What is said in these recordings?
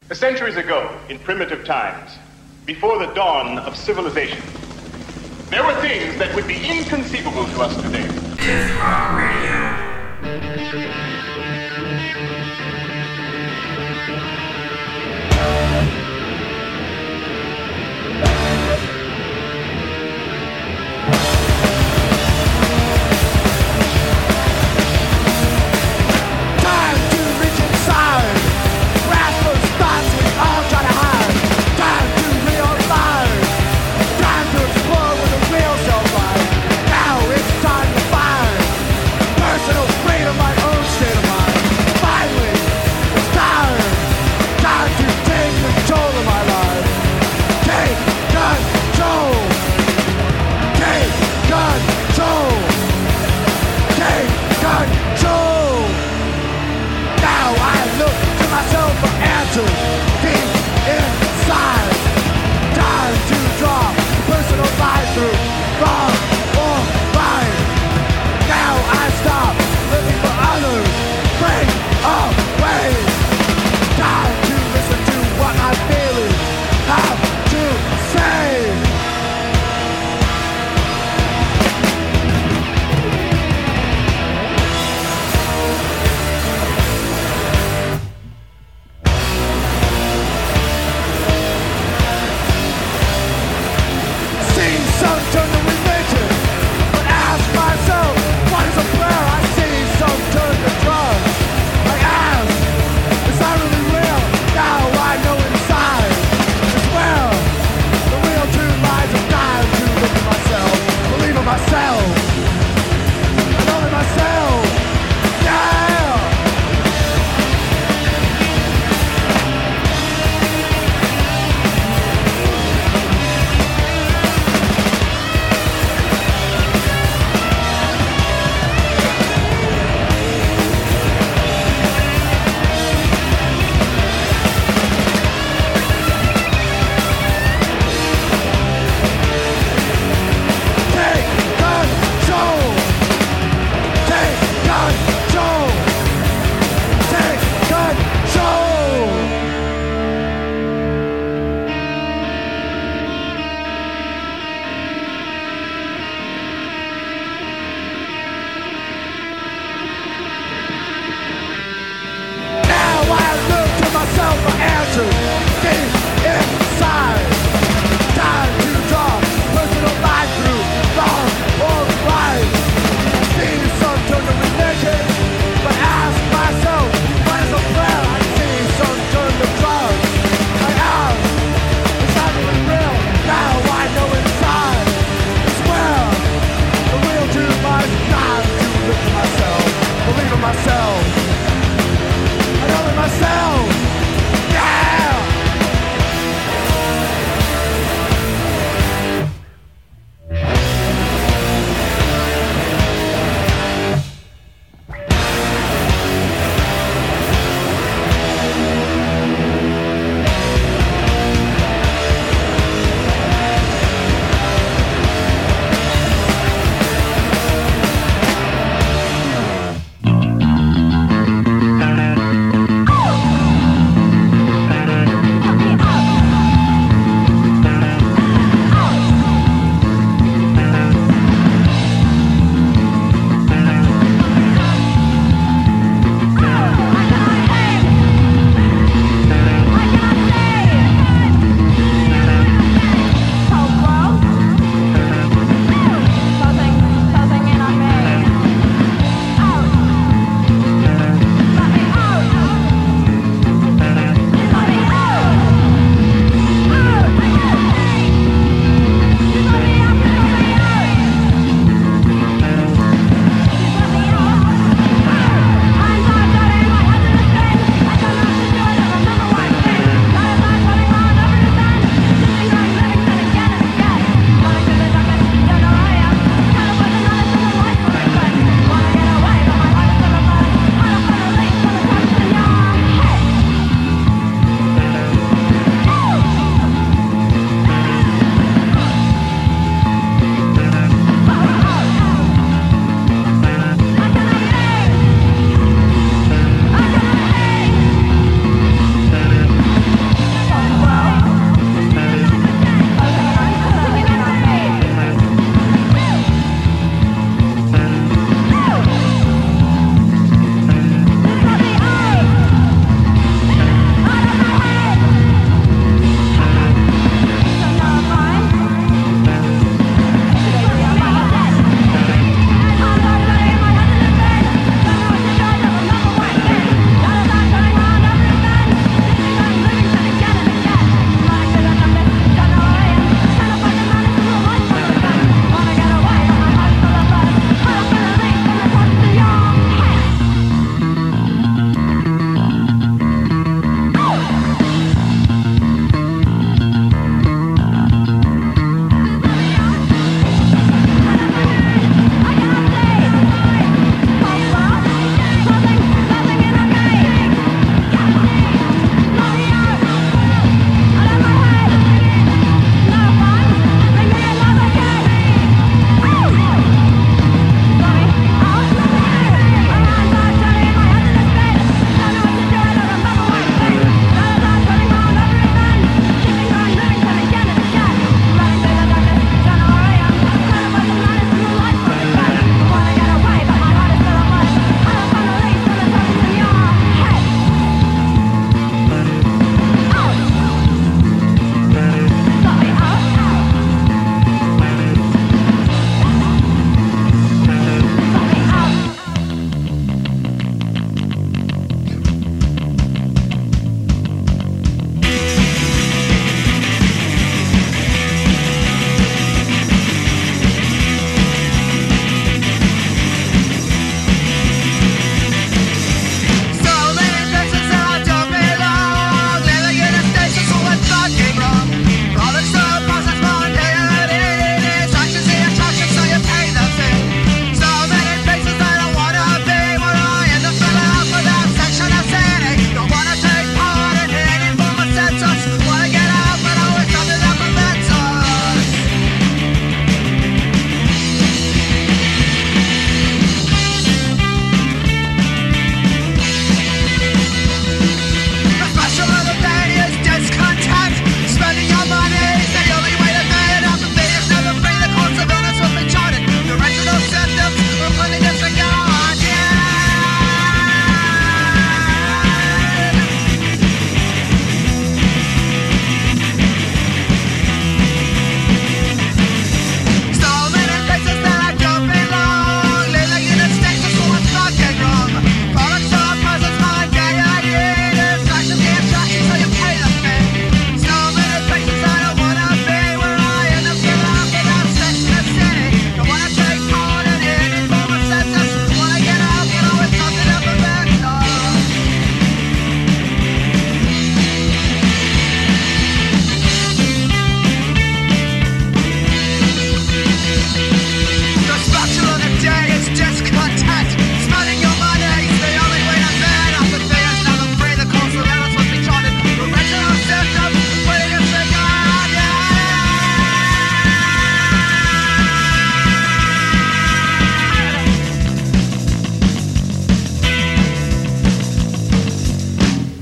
Centuries ago, in primitive times, before the dawn of civilization, there were things that would be inconceivable to us today. Death Rock Radio. Now it's time to find personal freedom, my own state of mind.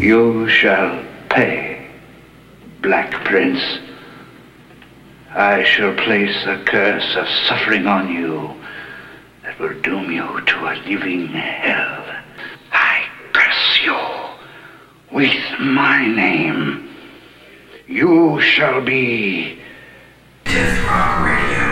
You shall pay, Black Prince. I shall place a curse of suffering on you that will doom you to a living hell. I curse you with my name. You shall be Death Rock Radio.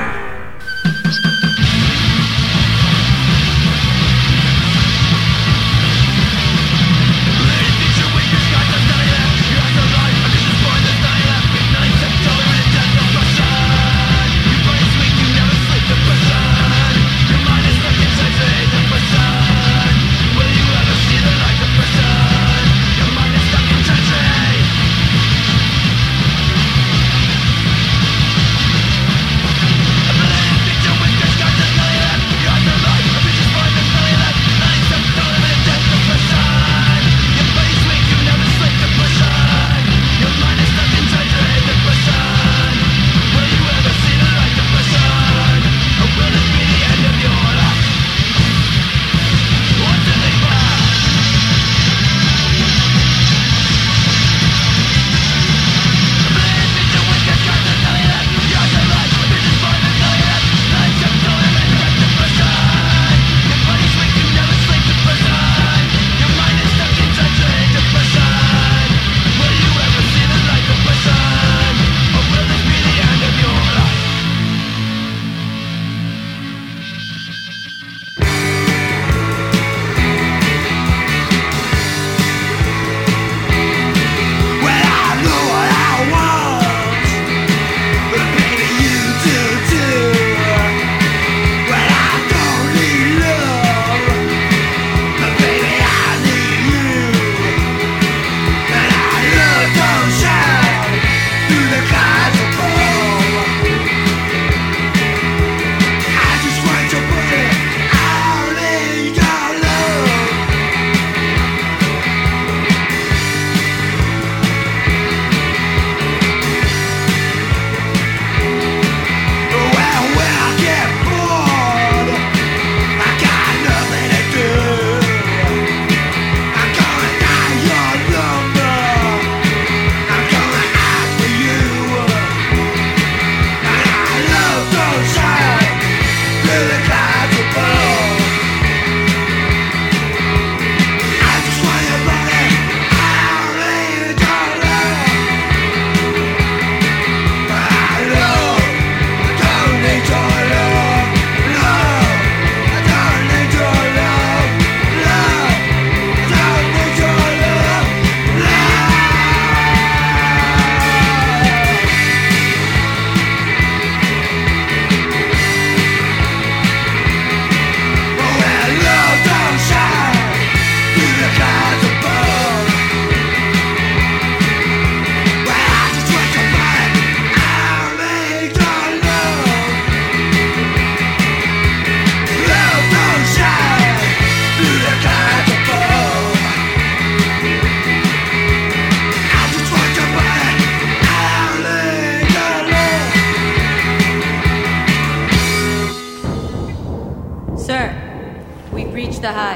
the hive.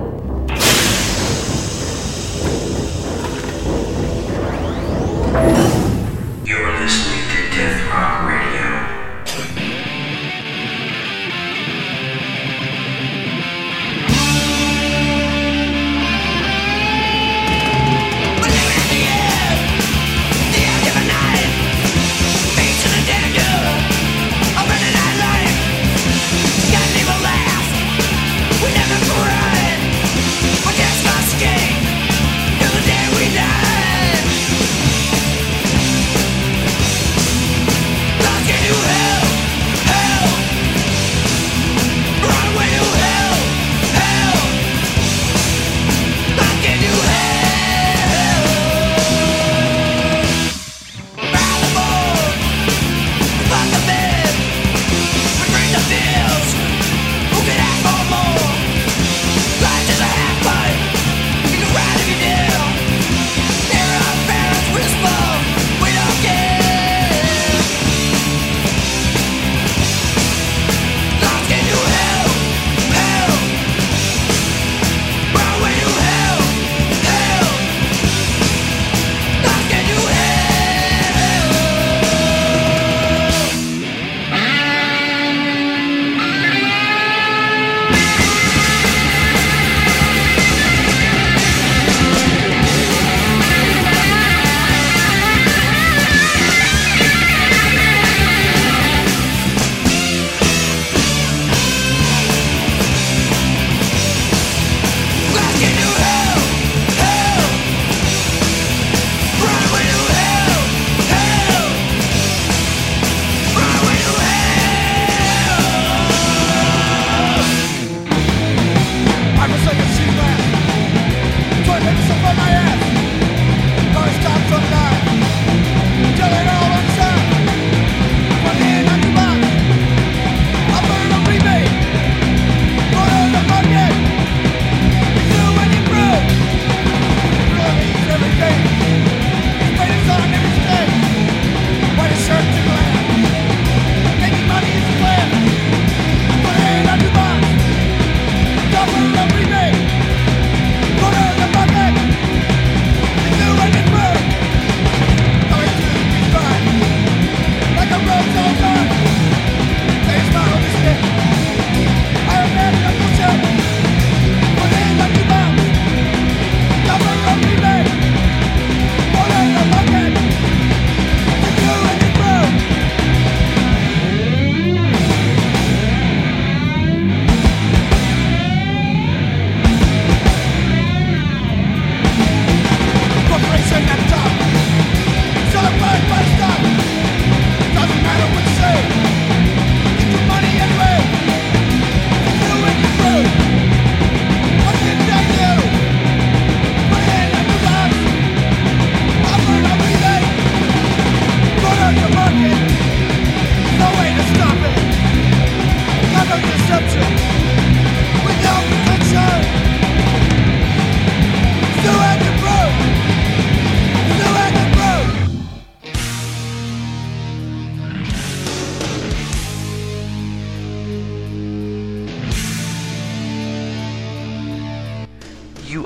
You're listening to Death Rock Radio. Never last, we never forever.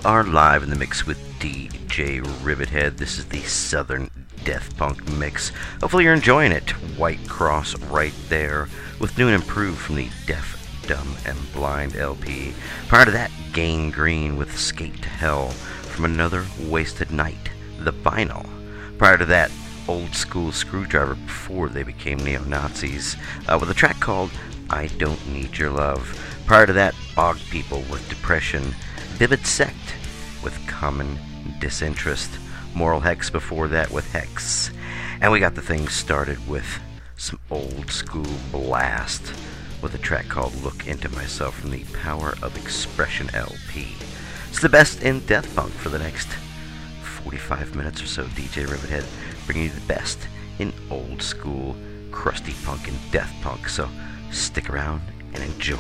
are live in the mix with DJ Rivethead. This is the Southern Death Punk mix. Hopefully you're enjoying it. White Cross right there with New and Improved from the Deaf, Dumb, and Blind LP. Prior to that, Gangrene with Skate to Hell from Another Wasted Night, the vinyl. Prior to that, Old School Screwdriver before they became neo-Nazis with a track called I Don't Need Your Love. Prior to that, Bog People with Depression, Vivid Sect with Common Disinterest, Moral Hex before that with Hex. And we got the thing started with some old school blast with a track called Look Into Myself from the Power of Expression LP. It's the best in death punk for the next 45 minutes or so. DJ Rivethead bringing you the best in old school crusty punk and death punk. So stick around and enjoy.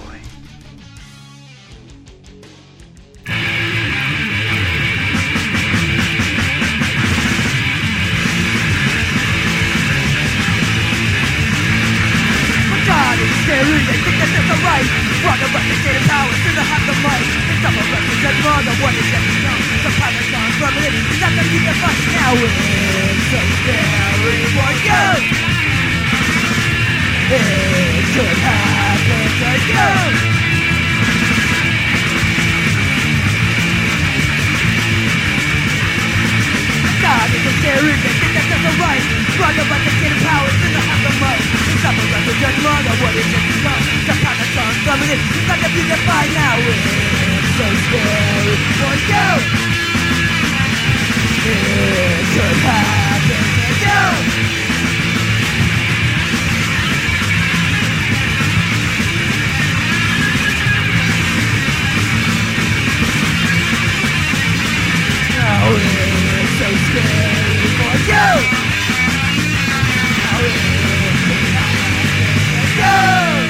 God is scary, they think that there's a right. Wrong about the state of power, to the have the might. And some of us is more than what is yet to come. The pilot's gone from it, it's not that you can fight. Now it's so scary for you. It could happen to you. God is scary, they think that there's a right. Wrong about the state of power, to the have the might. Some of us are just more than what is yet to come. The pilot's gone from it, it's not that you can fight. Now it's so scary for you. It could happen to you. Now it's so scary for you. Now it could happen to you.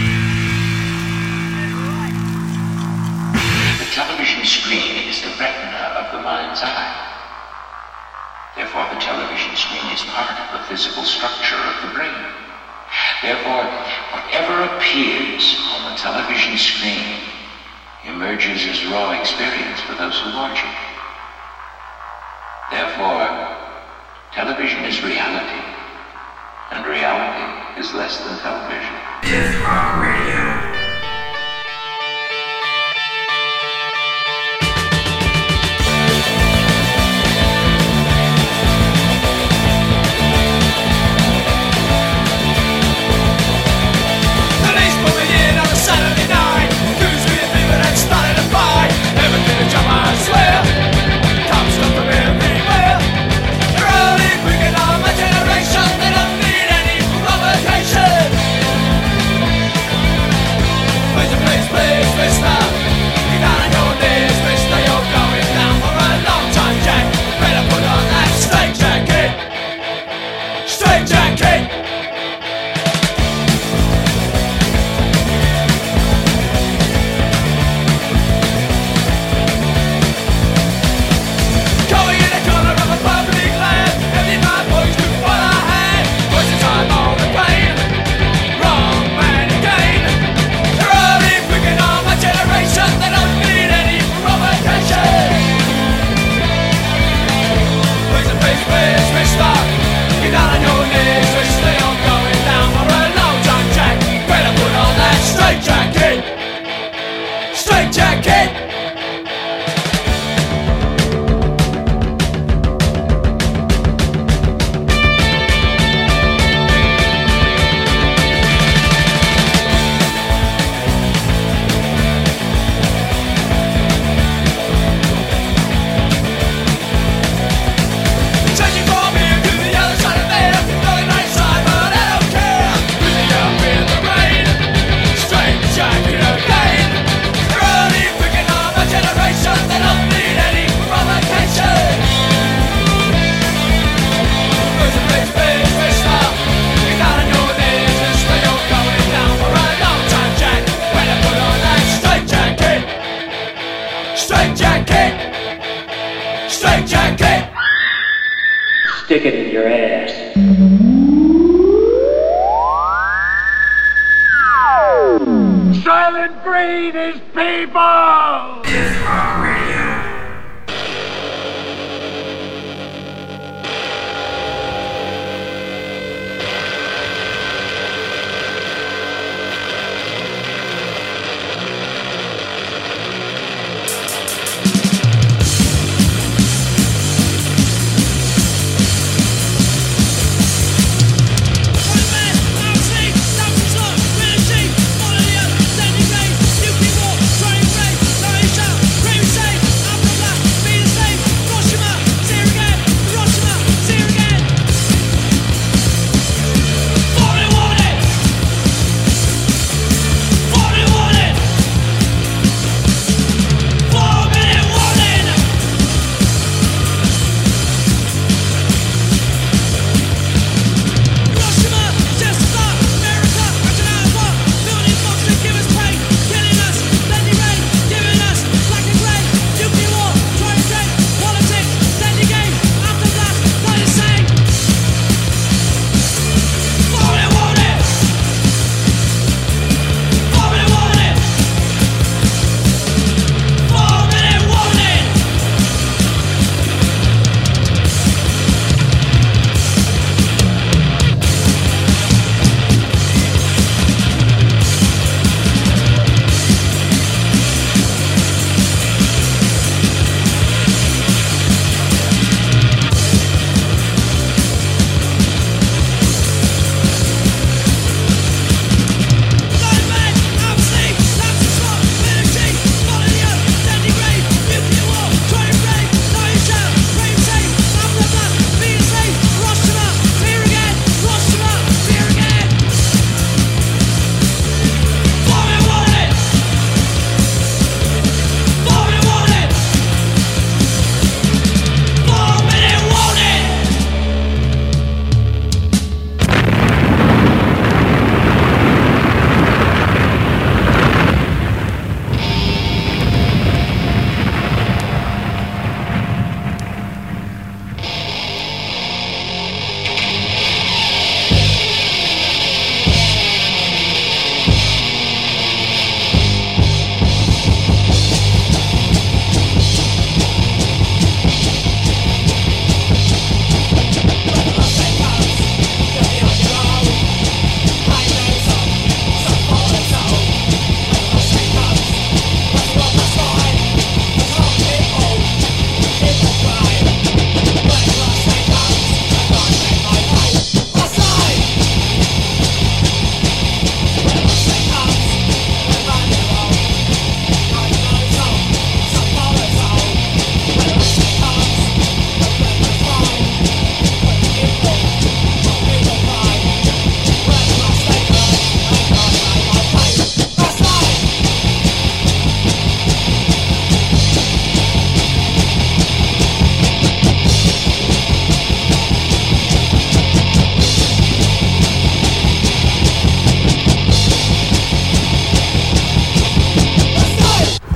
The television screen is the retina of the mind's eye. Therefore, the television screen is part of the physical structure of the brain. Therefore, whatever appears on the television screen emerges as raw experience for those who watch it. Therefore, television is reality, and reality is less than television. Death Rock Radio. Stick it in your ass. Silent Breed is people! Death Rock Radio.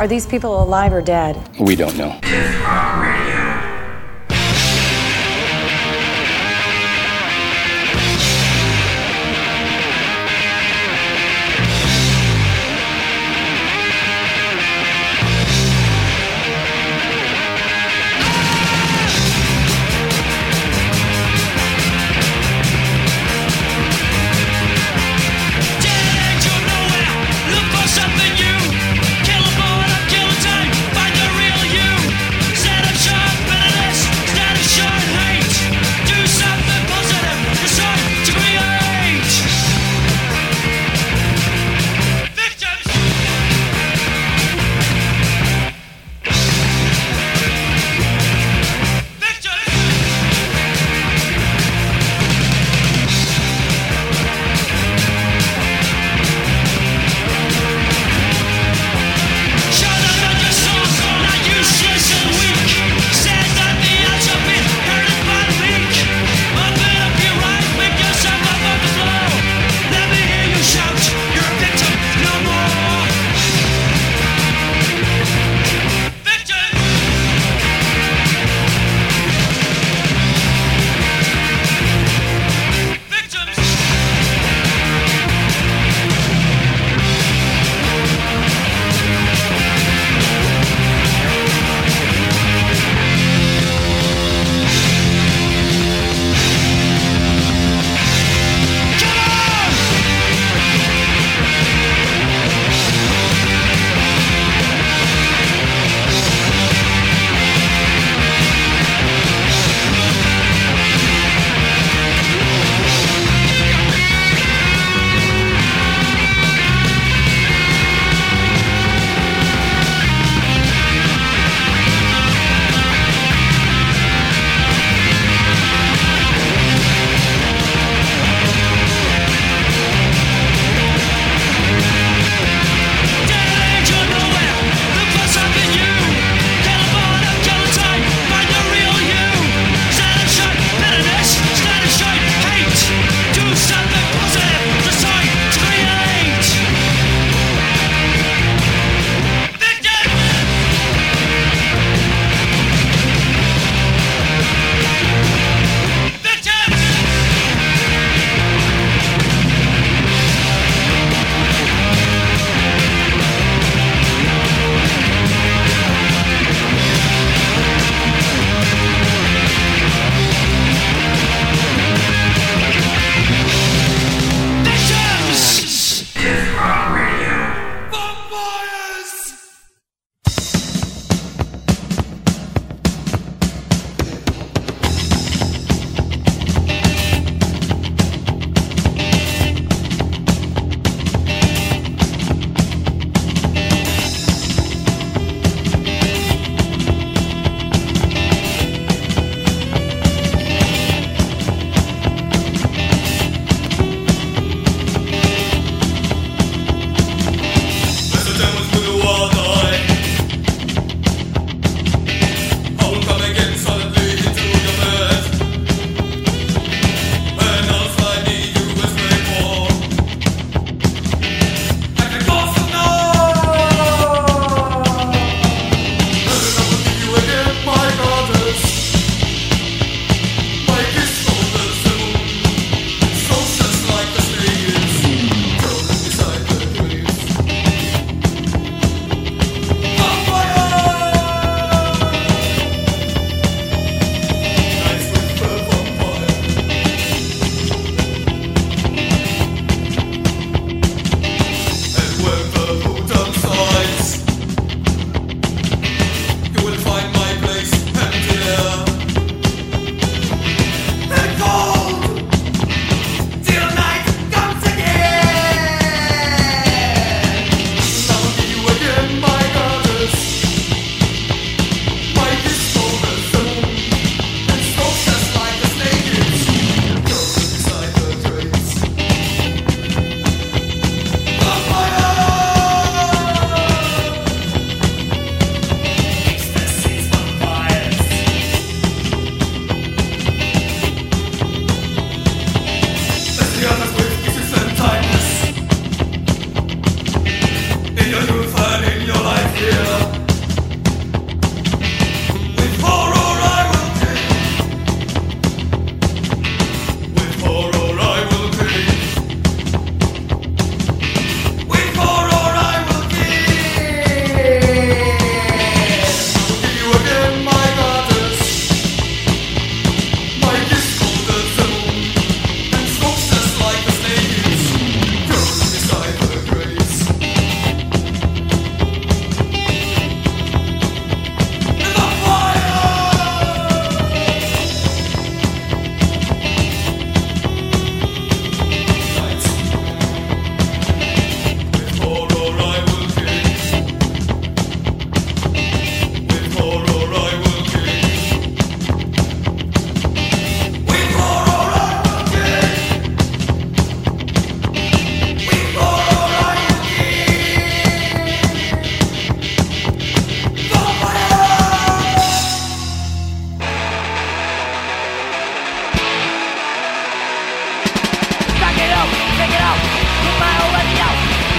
Are these people alive or dead? We don't know. Death Punk Radio. Something new. Kill a boy, kill a time. Find the real you. Set up shop.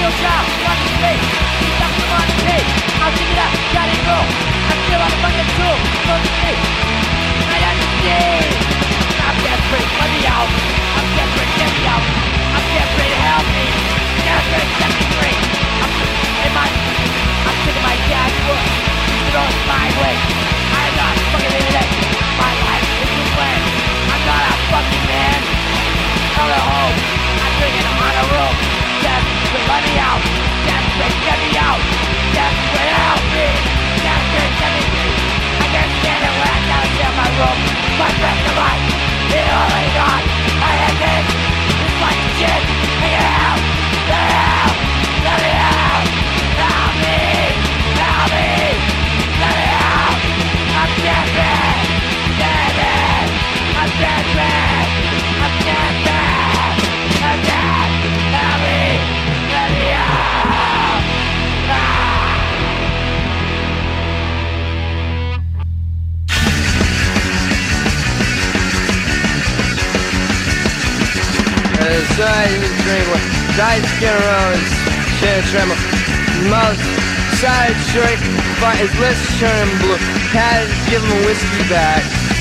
no child, watch his face. He's up to on the tape. I'll dig it up, got it go. I'm still on the fucking tool, close the tape. I understand. I'm desperate, let me out. I'm desperate, get me out. I'm desperate, help me. Desperate, set me free. I'm sick of my dad's work. You know it's my way. I'm not fucking internet. My life is too bland. I'm not a fucking man. Come home. I'm drinking on a room. Desperate, let me out. Desperate, get me out. Desperate, help me. Desperate, get me free. I can't stand it when I gotta stay in my room. My rest of life is only gone. I hate this. It's like shit. Take it out. Let it out. Let it out. Help me. Help me. Let it out. I'm desperate. Desperate. I'm desperate. I'm desperate. I'm dead. Help me. Let me out. Side skin around his chin tremor. His mouth side shirt, his lips turning blue. Had to give him a whiskey back.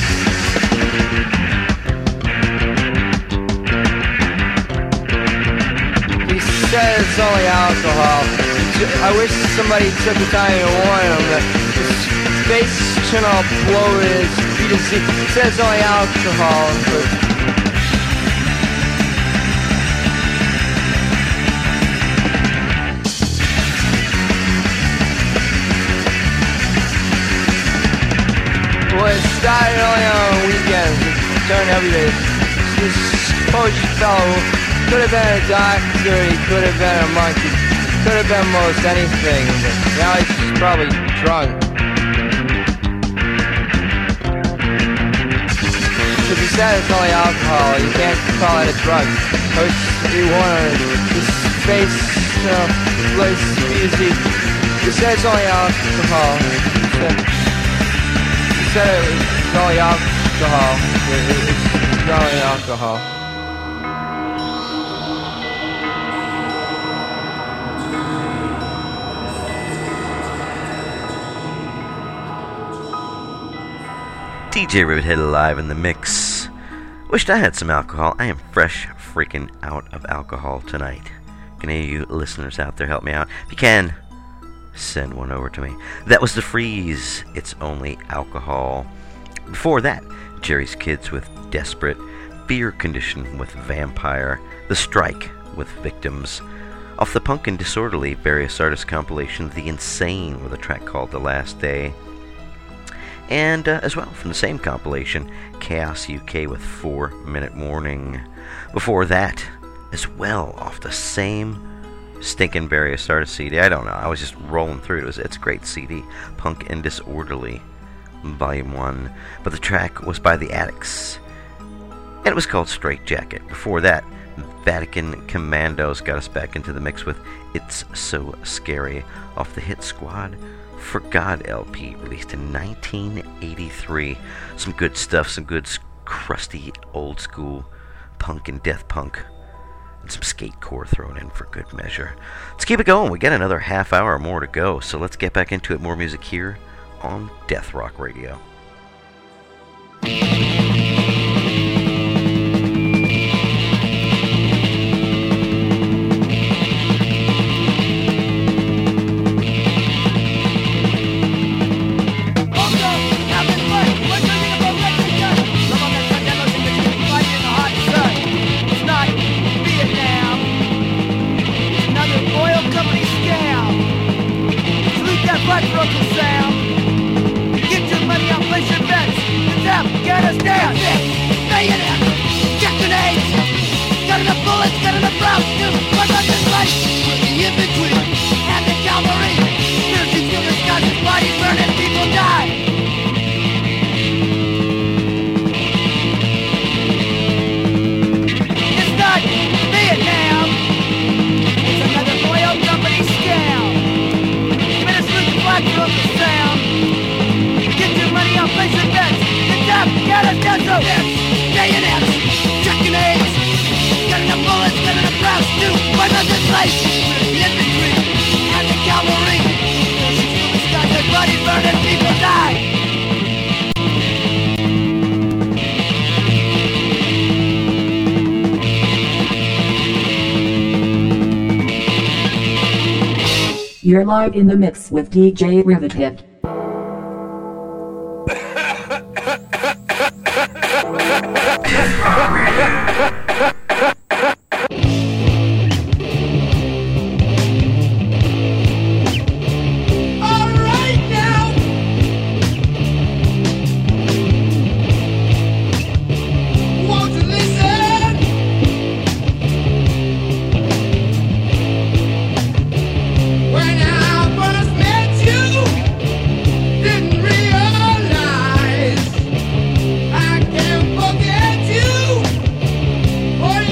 He said it's only alcohol. I wish somebody took the time to warn him that his face turned all bloated. He said it's only alcohol, but well, it started only on weekends, it turned every day. This poetry fellow could have been a doctor, he could have been a monkey, could have been most anything, but now he's probably drunk. Because he said it's only alcohol, you can't call it a drug. He wanted his face, like easy. He said it's only alcohol. He said it's only alcohol. It's only alcohol. DJ Rivethead live in the mix. Wished I had some alcohol. I am fresh freaking out of alcohol tonight. Can any of you listeners out there help me out? If you can, send one over to me. That was The Freeze. It's only alcohol. Before that, Jerry's Kids with Desperate, Fear Condition with Vampire, The Strike with Victims. Off the Punk and Disorderly various artists compilation, The Insane with a track called The Last Day. And as well, from the same compilation, Chaos UK with 4 Minute Warning. Before that, as well, off the same stinking various artist CD. I don't know, I was just rolling through it. It's a great CD. Punk and Disorderly, Volume 1. But the track was by The Addicts, and it was called Straight Jacket. Before that, Vatican Commandos got us back into the mix with It's So Scary off the Hit Squad for God LP, released in 1983. Some good stuff, some good crusty old school punk and death punk, and some skatecore thrown in for good measure. Let's keep it going. We got another half hour or more to go, so let's get back into it. More music here on Death Rock Radio. Broken sound. Get your money up. You're live in the mix with DJ Rivethead. Boy,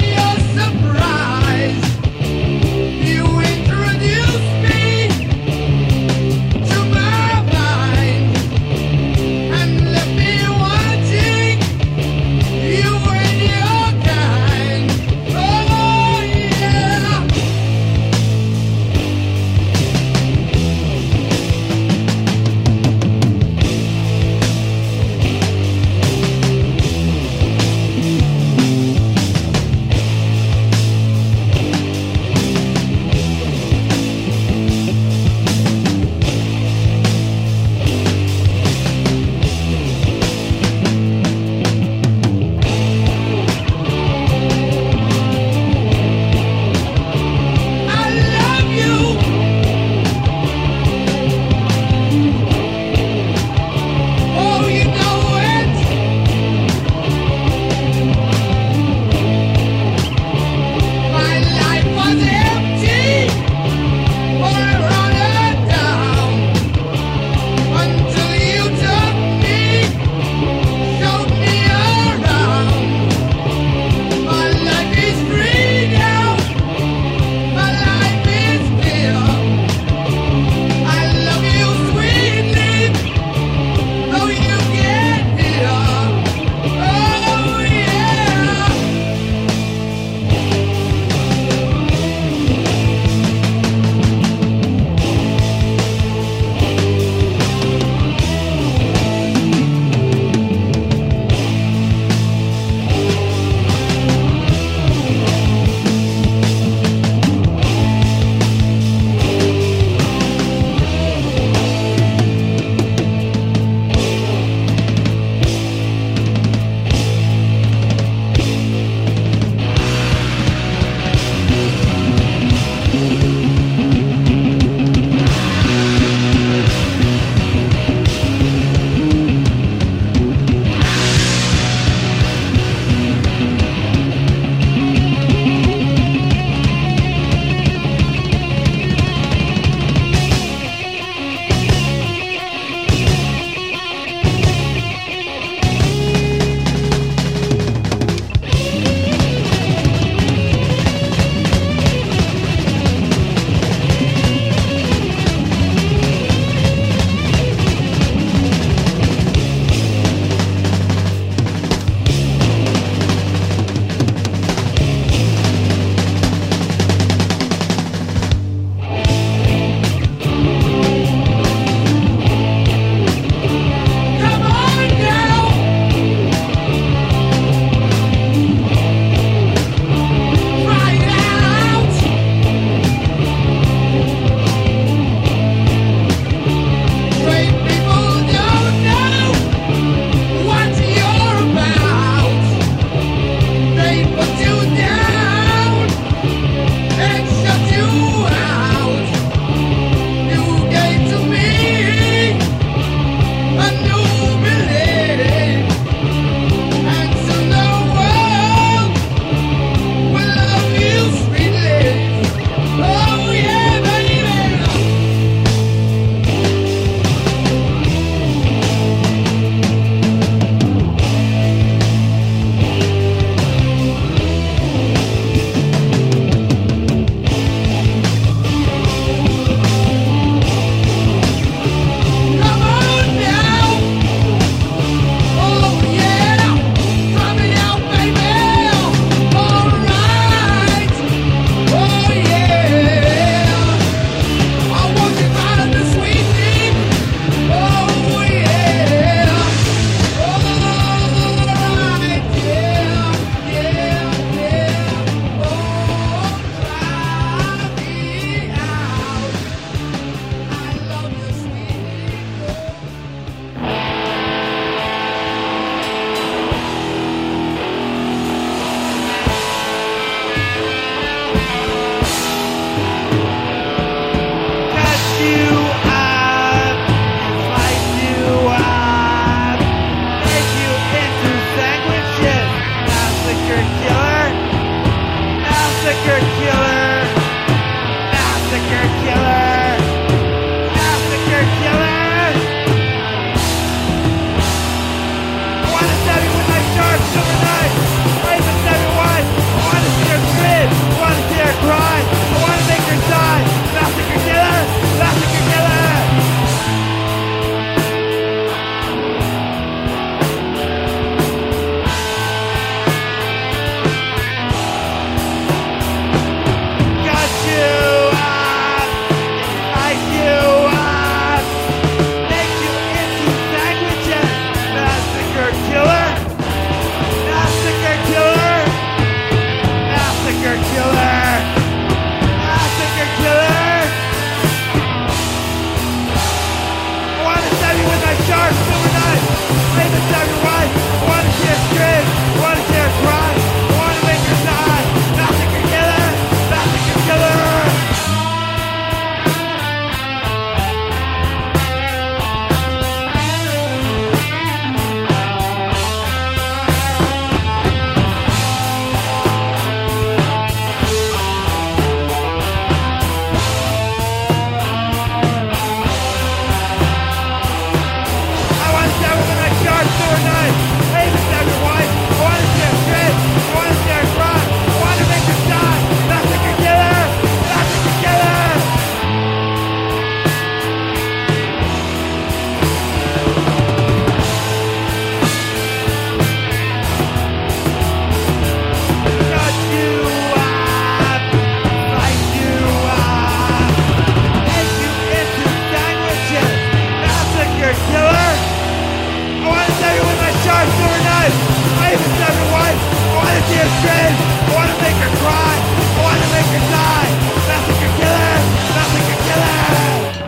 see her scream. I wanna make her cry. I wanna make her die. Nothing can kill her. Nothing can kill her.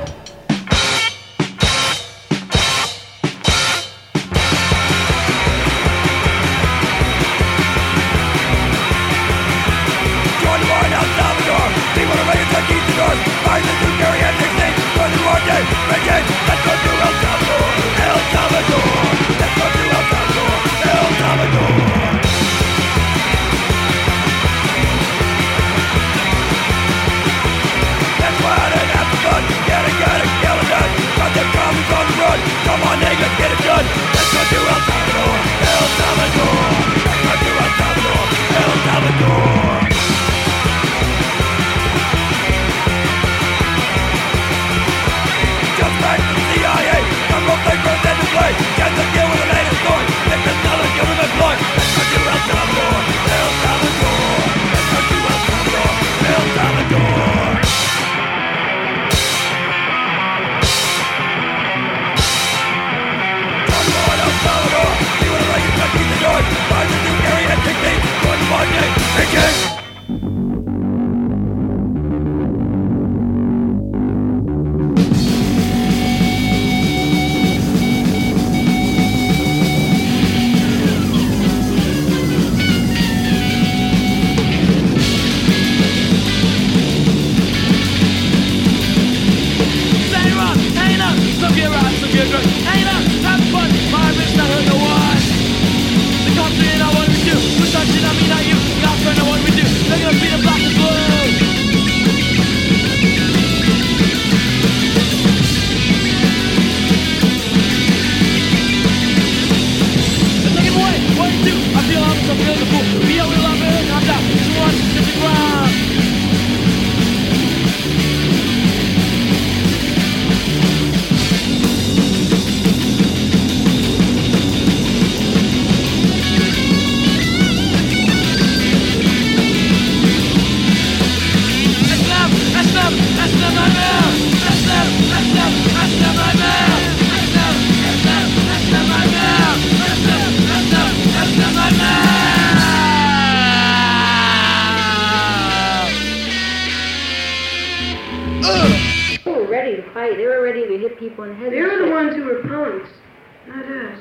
Join the war in El Salvador. People are ready to keep the doors. Fire the two carry and 16. Join the war day. Raging. Let's go to El Salvador. El Salvador. Let's go to El Salvador. El Salvador. That's why I didn't have to run. Get it, kill it, done. Got them problems on the run. Come on, niggas, get it done. Let's go to El Salvador. El Salvador. Let's go to El Salvador. El Salvador. Just like the CIA, I'm gonna think for them to play. Get the deal with the latest story. Make another government ploy. Let's go to El Salvador, El Salvador. Let's go to El Salvador, El Salvador. Talk about El Salvador. See what I can touch in the door. Find the new area and 16. One Monday, again. People in the head. They were the ones who were punks, not us.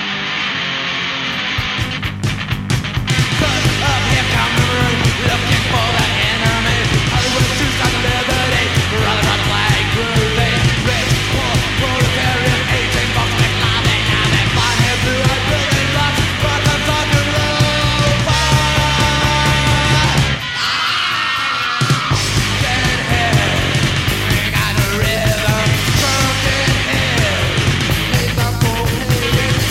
Here come the room, looking for the enemy. Hollywood shoes like a liberty, rather on the flag, grooving. Rich, poor, proletarian, 18 bucks, McLaren, and they find him through a building block. But I'm talking robot. Get here, we got a rhythm. Broken here, he's a cold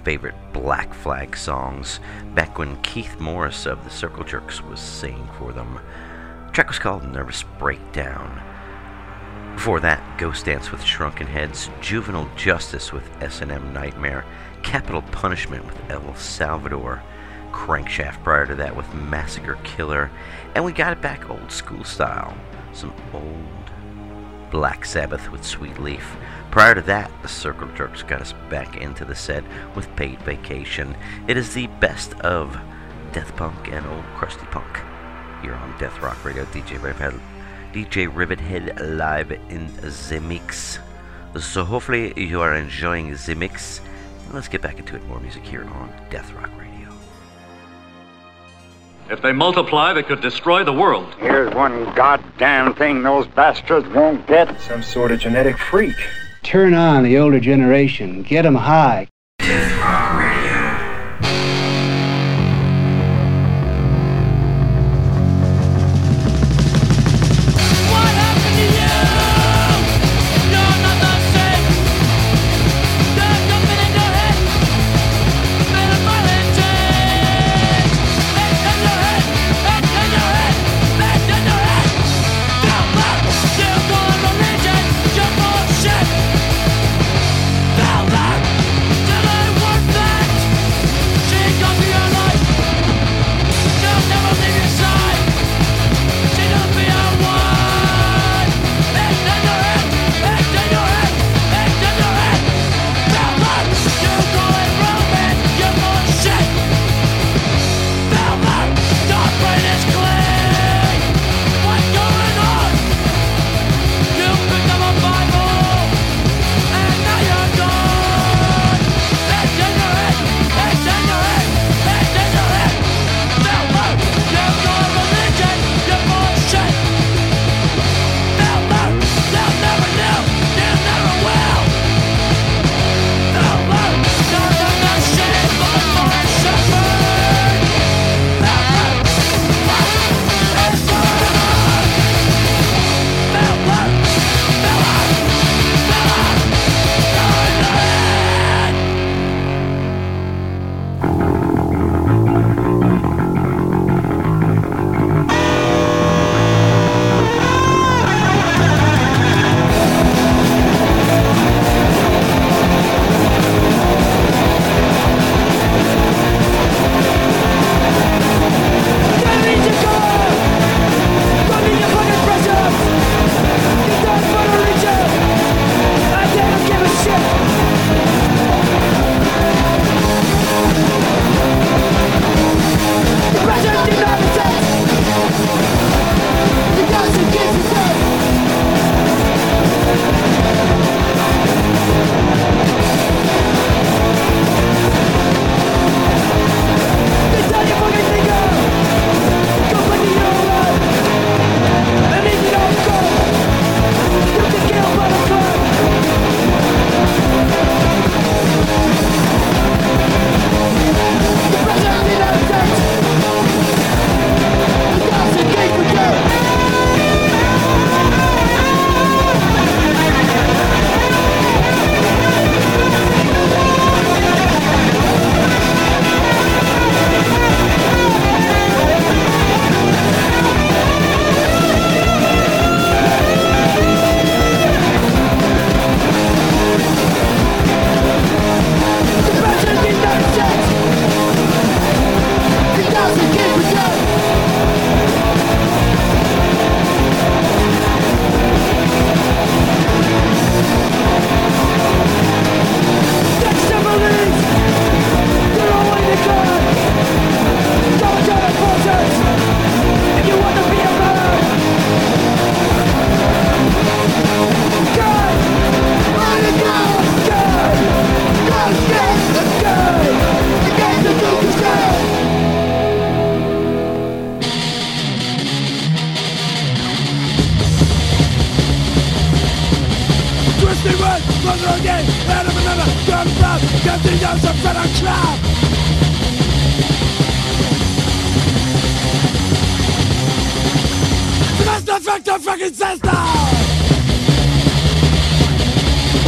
favorite Black Flag songs back when Keith Morris of the Circle Jerks was singing for them. The track was called Nervous Breakdown. Before that, Ghost Dance with Shrunken Heads, Juvenile Justice with S&M Nightmare, Capital Punishment with El Salvador, Crankshaft prior to that with Massacre Killer, and we got it back old school style, some old Black Sabbath with Sweet Leaf. Prior to that, the Circle Jerks got us back into the set with Paid Vacation. It is the best of Death Punk and Old Crusty Punk here on Death Rock Radio. DJ Rivethead live in the mix. So hopefully you are enjoying the mix. And let's get back into it. More music here on Death Rock Radio. If they multiply, they could destroy the world. Here's one goddamn thing those bastards won't get. Some sort of genetic freak. Turn on the older generation. Get them high. Death Rock Radio.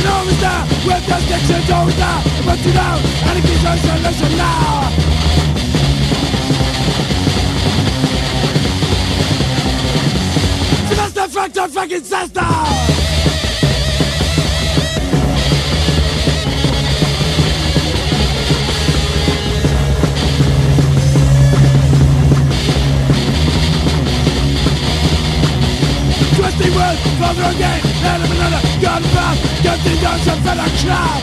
always there, with the addiction's always there. But you know, and it keeps on solution now. Semester Factor fucking sister. Twisting words, father again, and another gun fast, guilty down some fella crap.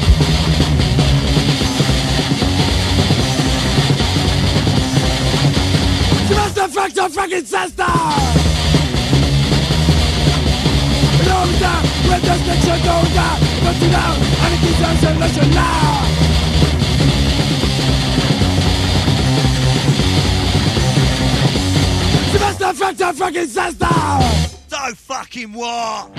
Semester Factor fucking sister. And all the time, with the sticks are going down, but you know, and it keeps on solution now. Semester Factor fucking sister. So fucking what?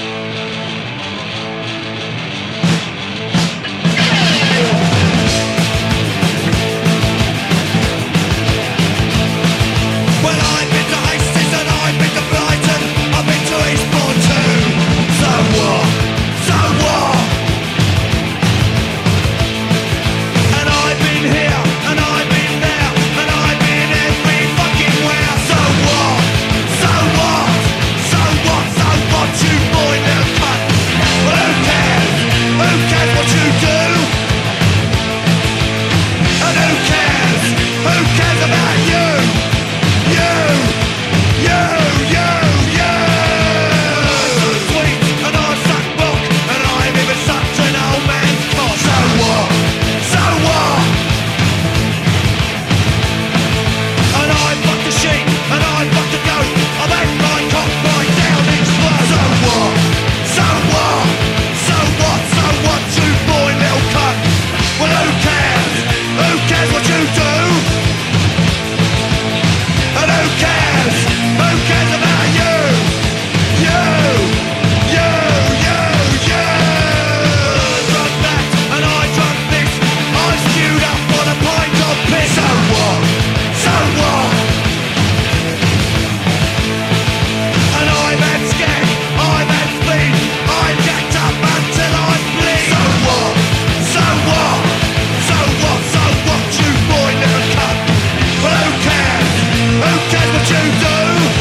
Well, I've been to Hastings and I've been to Brighton, I've been to Eastbourne too. So what? So what? And I've been here, and I've been there, and I've been every fucking where. So what? So what? So what? So what, you boy little cunt? Well, who cares? Who cares what you do? And who cares? Who cares about you? You! Sweet, and I suck book, and I'm even such an old man's cock. So what? So what? And I fucked the sheep, and I fucked the goat, I've had my cock right down its throat. So what? So what? So what? So what, you boy little cunt? Well, who cares? Who cares what you do? And who cares? Who cares about you? You! Drunk that, and I drunk this. I spewed up on a pint of piss. So what? So what? And I've had scat, I've had speed, I've jacked up until I bleed. So what? So what? So what? So what, you boy little cunt? Well, who cares? Who cares what you do?